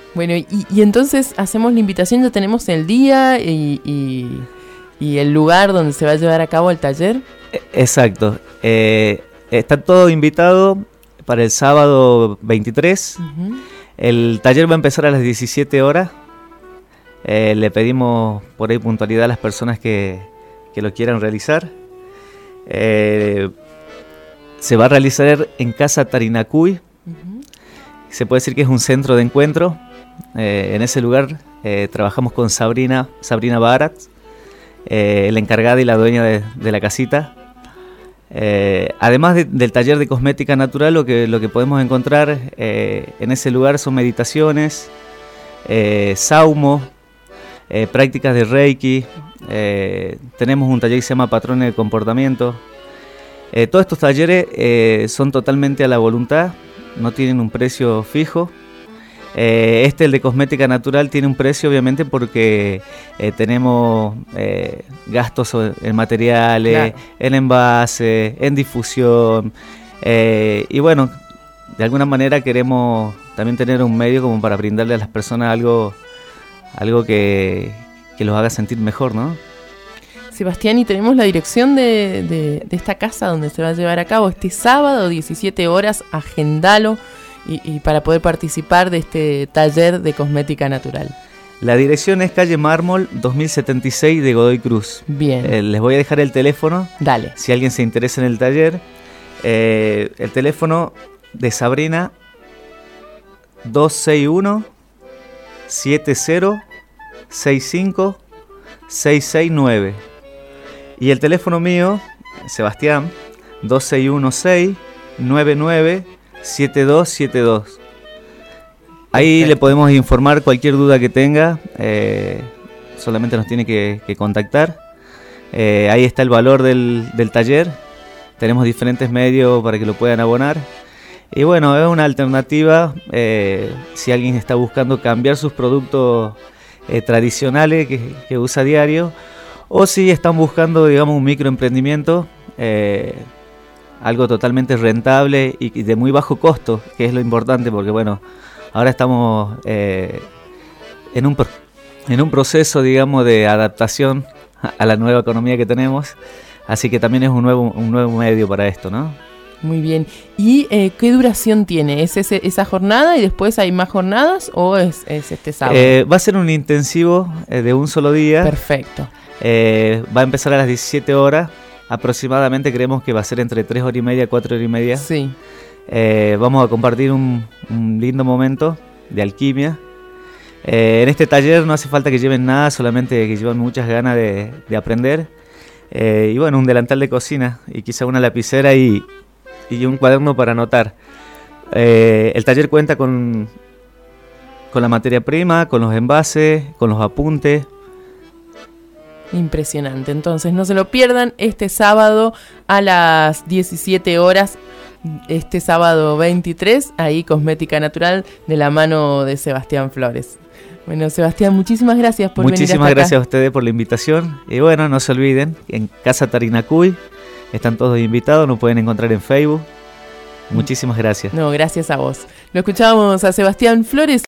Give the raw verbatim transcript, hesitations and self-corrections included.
Bueno, y, y entonces hacemos la invitación, ya tenemos el día y, y, y el lugar donde se va a llevar a cabo el taller. Exacto. Eh, está todo invitado para el sábado veintitrés. Uh-huh. El taller va a empezar a las diecisiete horas. Eh, le pedimos por ahí puntualidad a las personas que, que lo quieran realizar. Eh, se va a realizar en Casa Tarinacuy. Uh-huh. Se puede decir que es un centro de encuentro. Eh, en ese lugar eh, trabajamos con Sabrina, Sabrina Barat, eh, la encargada y la dueña de, de la casita. Eh, además de, del taller de cosmética natural, lo que, lo que podemos encontrar eh, en ese lugar son meditaciones, eh, saumo, eh, prácticas de Reiki, eh, tenemos un taller que se llama Patrones de Comportamiento. Eh, todos estos talleres eh, son totalmente a la voluntad, no tienen un precio fijo. Eh, este, el de cosmética natural, tiene un precio obviamente porque eh, tenemos eh, gastos en materiales, claro, en envase, en difusión, eh, y bueno, de alguna manera queremos también tener un medio como para brindarle a las personas algo, algo que, que los haga sentir mejor, ¿no? Sebastián, y tenemos la dirección de, de, de esta casa donde se va a llevar a cabo este sábado, diecisiete horas, agendalo. Y, y para poder participar de este taller de cosmética natural. La dirección es calle Mármol dos mil setenta y seis de Godoy Cruz. Bien. Eh, les voy a dejar el teléfono. Dale. Si alguien se interesa en el taller. Eh, el teléfono de Sabrina, dos seis uno, siete cero, seis cinco, seis seis nueve. Y el teléfono mío, Sebastián, dos seis uno seis, nueve nueve, siete dos siete dos. Ahí Perfecto. Le podemos informar cualquier duda que tenga, eh, solamente nos tiene que, que contactar. Eh, ahí está el valor del, del taller, tenemos diferentes medios para que lo puedan abonar. Y bueno, es una alternativa eh, si alguien está buscando cambiar sus productos eh, tradicionales que, que usa a diario, o si están buscando, digamos, un microemprendimiento, eh, algo totalmente rentable y de muy bajo costo, que es lo importante, porque bueno, ahora estamos eh, en, un, en un proceso, digamos, de adaptación a la nueva economía que tenemos, así que también es un nuevo, un nuevo medio para esto, ¿no? Muy bien. ¿Y eh, qué duración tiene? ¿Es ese, esa jornada y después hay más jornadas o es, es este sábado? Eh, va a ser un intensivo eh, de un solo día. Perfecto. Eh, va a empezar a las diecisiete horas. Aproximadamente creemos que va a ser entre tres horas y media, cuatro horas y media. Sí. Eh, vamos a compartir un, un lindo momento de alquimia. Eh, en este taller no hace falta que lleven nada, solamente que lleven muchas ganas de, de aprender. Eh, y bueno, un delantal de cocina y quizá una lapicera y, y un cuaderno para anotar. Eh, el taller cuenta con, con la materia prima, con los envases, con los apuntes. Impresionante, entonces no se lo pierdan este sábado a las diecisiete horas, este sábado veintitrés, ahí Cosmética Natural de la mano de Sebastián Flores. Bueno, Sebastián, muchísimas gracias por muchísimas venir hasta gracias acá. A ustedes por la invitación y bueno, no se olviden, en Casa Tarinacuy están todos invitados, nos pueden encontrar en Facebook. Muchísimas gracias. No, gracias a vos. Lo escuchábamos a Sebastián Flores.